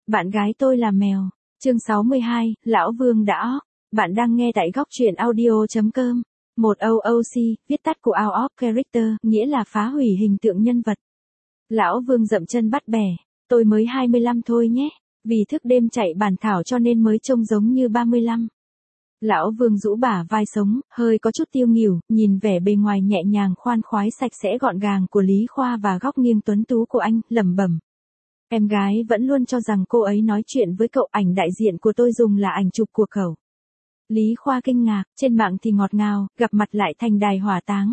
Bạn gái tôi là mèo. Chương 62, Lão Vương đã. Bạn đang nghe tại góc truyện audio.com. Một OOC, viết tắt của Out of Character, nghĩa là phá hủy hình tượng nhân vật. Lão Vương dậm chân bắt bẻ. Tôi mới 25 thôi nhé. Vì thức đêm chạy bản thảo cho nên mới trông giống như 35. Lão Vương rũ bả vai sống, hơi có chút tiêu nghỉu, nhìn vẻ bề ngoài nhẹ nhàng khoan khoái sạch sẽ gọn gàng của Lý Khoa và góc nghiêng tuấn tú của anh, lẩm bẩm. Em gái vẫn luôn cho rằng cô ấy nói chuyện với cậu, ảnh đại diện của tôi dùng là ảnh chụp của cậu. Lý Khoa kinh ngạc, trên mạng thì ngọt ngào, gặp mặt lại thành đài hỏa táng.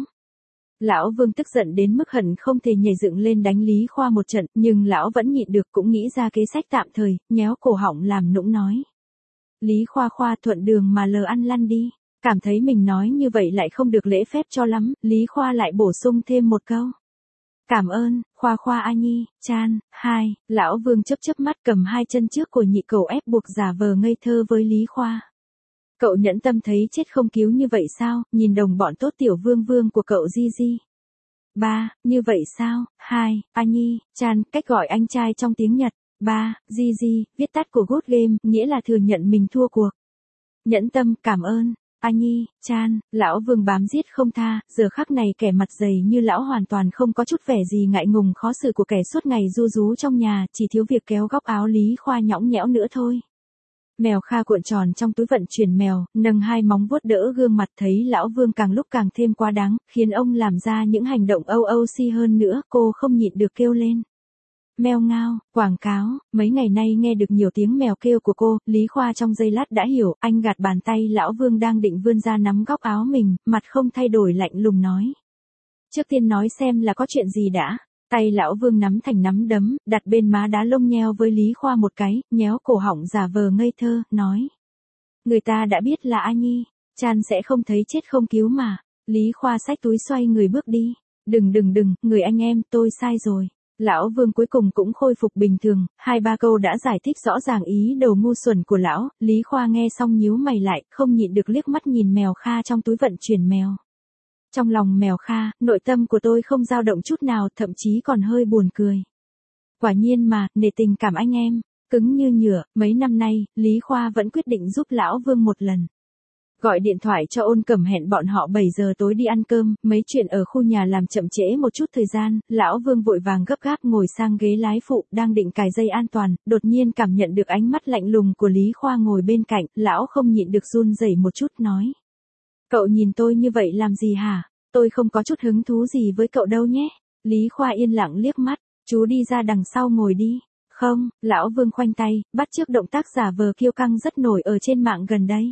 Lão Vương tức giận đến mức hận không thể nhảy dựng lên đánh Lý Khoa một trận, nhưng lão vẫn nhịn được, cũng nghĩ ra kế sách tạm thời, nhéo cổ họng làm nũng nói. Lý Khoa thuận đường mà lờ ăn lăn đi. Cảm thấy mình nói như vậy lại không được lễ phép cho lắm, Lý Khoa lại bổ sung thêm một câu. Cảm ơn, Khoa A Nhi, Chan, hai. Lão Vương chớp mắt cầm hai chân trước của nhị cậu ép buộc giả vờ ngây thơ với Lý Khoa. Cậu nhẫn tâm thấy chết không cứu như vậy sao, nhìn đồng bọn tốt tiểu vương của cậu Gigi. Ba, như vậy sao, hai, A Nhi, Chan, cách gọi anh trai trong tiếng Nhật. Ba, Gigi, viết tắt của Good Game, nghĩa là thừa nhận mình thua cuộc. Nhẫn tâm, cảm ơn. A Nhi, Chan, Lão Vương bám giết không tha, giờ khắc này kẻ mặt dày như lão hoàn toàn không có chút vẻ gì ngại ngùng khó xử của kẻ suốt ngày ru rú trong nhà, chỉ thiếu việc kéo góc áo Lý Khoa nhõng nhẽo nữa thôi. Mèo Kha cuộn tròn trong túi vận chuyển mèo, nâng hai móng vuốt đỡ gương mặt, thấy Lão Vương càng lúc càng thêm quá đáng, khiến ông làm ra những hành động OOC hơn nữa, cô không nhịn được kêu lên. Mèo ngao, quảng cáo, mấy ngày nay nghe được nhiều tiếng mèo kêu của cô, Lý Khoa trong giây lát đã hiểu, anh gạt bàn tay Lão Vương đang định vươn ra nắm góc áo mình, mặt không thay đổi lạnh lùng nói. Trước tiên nói xem là có chuyện gì đã. Tay Lão Vương nắm thành nắm đấm, đặt bên má đá lông nheo với Lý Khoa một cái, nhéo cổ họng giả vờ ngây thơ, nói. Người ta đã biết là A Nhi, Chan sẽ không thấy chết không cứu mà. Lý Khoa xách túi xoay người bước đi. Đừng, người anh em, tôi sai rồi. Lão Vương cuối cùng cũng khôi phục bình thường, 2-3 câu đã giải thích rõ ràng ý đồ ngu xuẩn của lão, Lý Khoa nghe xong nhíu mày lại, không nhịn được liếc mắt nhìn mèo Kha trong túi vận chuyển mèo. Trong lòng mèo Kha, nội tâm của tôi không dao động chút nào, thậm chí còn hơi buồn cười. Quả nhiên mà, nể tình cảm anh em, cứng như nhựa, mấy năm nay, Lý Khoa vẫn quyết định giúp Lão Vương một lần. Gọi điện thoại cho Ôn Cẩm hẹn bọn họ 7 giờ tối đi ăn cơm, mấy chuyện ở khu nhà làm chậm trễ một chút thời gian, Lão Vương vội vàng gấp gáp ngồi sang ghế lái phụ, đang định cài dây an toàn, đột nhiên cảm nhận được ánh mắt lạnh lùng của Lý Khoa ngồi bên cạnh, lão không nhịn được run rẩy một chút nói. Cậu nhìn tôi như vậy làm gì hả? Tôi không có chút hứng thú gì với cậu đâu nhé. Lý Khoa yên lặng liếc mắt, chú đi ra đằng sau ngồi đi. Không, Lão Vương khoanh tay, bắt chước động tác giả vờ kiêu căng rất nổi ở trên mạng gần đây.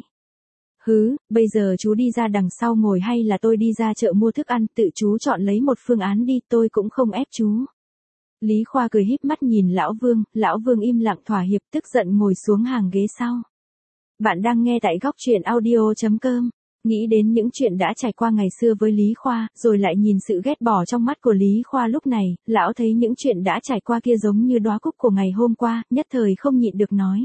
Bây giờ chú đi ra đằng sau ngồi hay là tôi đi ra chợ mua thức ăn, tự chú chọn lấy một phương án đi, tôi cũng không ép chú. Lý Khoa cười híp mắt nhìn Lão Vương im lặng thỏa hiệp, tức giận ngồi xuống hàng ghế sau. Bạn đang nghe tại góc truyện audio.com. Nghĩ đến những chuyện đã trải qua ngày xưa với Lý Khoa, rồi lại nhìn sự ghét bỏ trong mắt của Lý Khoa lúc này, lão thấy những chuyện đã trải qua kia giống như đóa cúc của ngày hôm qua, nhất thời không nhịn được nói.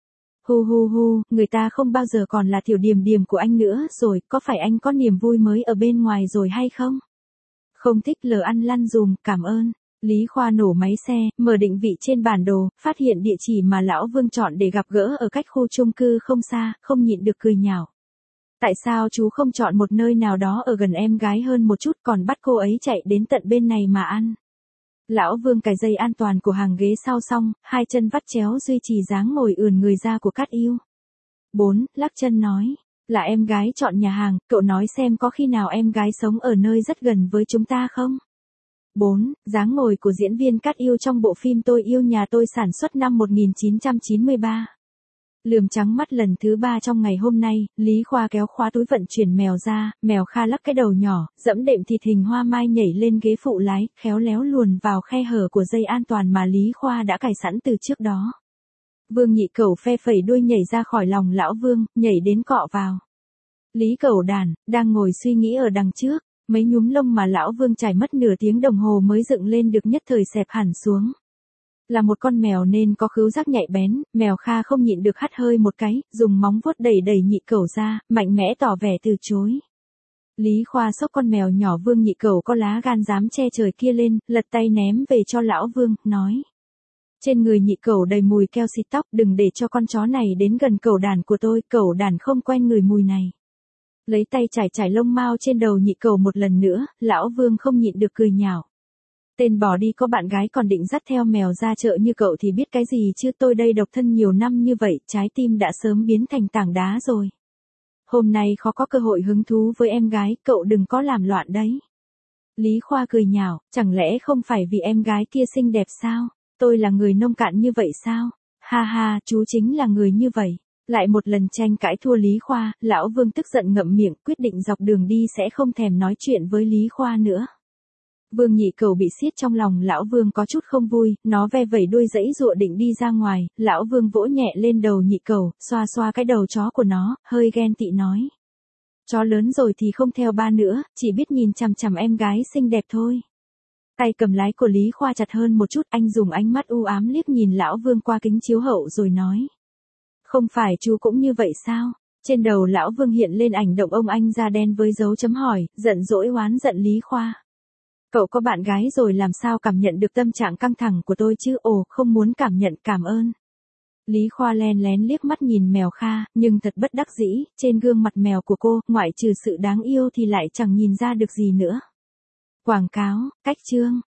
Người ta không bao giờ còn là tiểu điểm của anh nữa rồi, có phải anh có niềm vui mới ở bên ngoài rồi hay không? Không thích lờ ăn lăn dùm, cảm ơn. Lý Khoa nổ máy xe, mở định vị trên bản đồ, phát hiện địa chỉ mà Lão Vương chọn để gặp gỡ ở cách khu chung cư không xa, không nhịn được cười nhạo. Tại sao chú không chọn một nơi nào đó ở gần em gái hơn một chút, còn bắt cô ấy chạy đến tận bên này mà ăn? Lão Vương cài dây an toàn của hàng ghế sau xong, hai chân vắt chéo duy trì dáng ngồi ườn người ra của Cát Yêu. 4. Lắc chân nói, là em gái chọn nhà hàng, cậu nói xem có khi nào em gái sống ở nơi rất gần với chúng ta không? 4. Dáng ngồi của diễn viên Cát Yêu trong bộ phim Tôi yêu nhà tôi sản xuất năm 1993. Lườm trắng mắt lần thứ 3 trong ngày hôm nay, Lý Khoa kéo khóa túi vận chuyển mèo ra, mèo Kha lắc cái đầu nhỏ, dẫm đệm thịt hình hoa mai nhảy lên ghế phụ lái, khéo léo luồn vào khe hở của dây an toàn mà Lý Khoa đã cài sẵn từ trước đó. Vương nhị cẩu phe phẩy đuôi nhảy ra khỏi lòng Lão Vương, nhảy đến cọ vào. Lý Cẩu đàn, đang ngồi suy nghĩ ở đằng trước, mấy nhúm lông mà Lão Vương trải mất nửa tiếng đồng hồ mới dựng lên được nhất thời xẹp hẳn xuống. Là một con mèo nên có khứu giác nhạy bén, mèo Kha không nhịn được hắt hơi một cái, dùng móng vuốt đẩy nhị cẩu ra, mạnh mẽ tỏ vẻ từ chối. Lý Khoa xốc con mèo nhỏ Vương nhị cẩu có lá gan dám che trời kia lên, lật tay ném về cho Lão Vương, nói. Trên người nhị cẩu đầy mùi keo xịt tóc, đừng để cho con chó này đến gần cẩu đàn của tôi, cẩu đàn không quen người mùi này. Lấy tay chải chải lông mao trên đầu nhị cẩu một lần nữa, lão Vương không nhịn được cười nhạo. Tên bỏ đi có bạn gái còn định dắt theo mèo ra chợ như cậu thì biết cái gì chứ, tôi đây độc thân nhiều năm như vậy, trái tim đã sớm biến thành tảng đá rồi. Hôm nay khó có cơ hội hứng thú với em gái, cậu đừng có làm loạn đấy. Lý Khoa cười nhạo, chẳng lẽ không phải vì em gái kia xinh đẹp sao? Tôi là người nông cạn như vậy sao? Ha ha, chú chính là người như vậy. Lại một lần tranh cãi thua Lý Khoa, lão Vương tức giận ngậm miệng, quyết định dọc đường đi sẽ không thèm nói chuyện với Lý Khoa nữa. Vương nhị cẩu bị siết trong lòng, lão Vương có chút không vui, nó ve vẩy đuôi giãy giụa định đi ra ngoài, lão Vương vỗ nhẹ lên đầu nhị cẩu, xoa xoa cái đầu chó của nó, hơi ghen tị nói. Chó lớn rồi thì không theo ba nữa, chỉ biết nhìn chằm chằm em gái xinh đẹp thôi. Tay cầm lái của Lý Khoa chặt hơn một chút, anh dùng ánh mắt u ám liếc nhìn lão Vương qua kính chiếu hậu rồi nói. Không phải chú cũng như vậy sao? Trên đầu lão Vương hiện lên ảnh động ông anh da đen với dấu chấm hỏi, giận dỗi oán giận Lý Khoa. Cậu có bạn gái rồi làm sao cảm nhận được tâm trạng căng thẳng của tôi chứ? Ồ, không muốn cảm nhận, cảm ơn. Lý Khoa len lén liếc mắt nhìn mèo Kha, nhưng thật bất đắc dĩ, trên gương mặt mèo của cô, ngoại trừ sự đáng yêu thì lại chẳng nhìn ra được gì nữa. Quảng cáo, cách chương.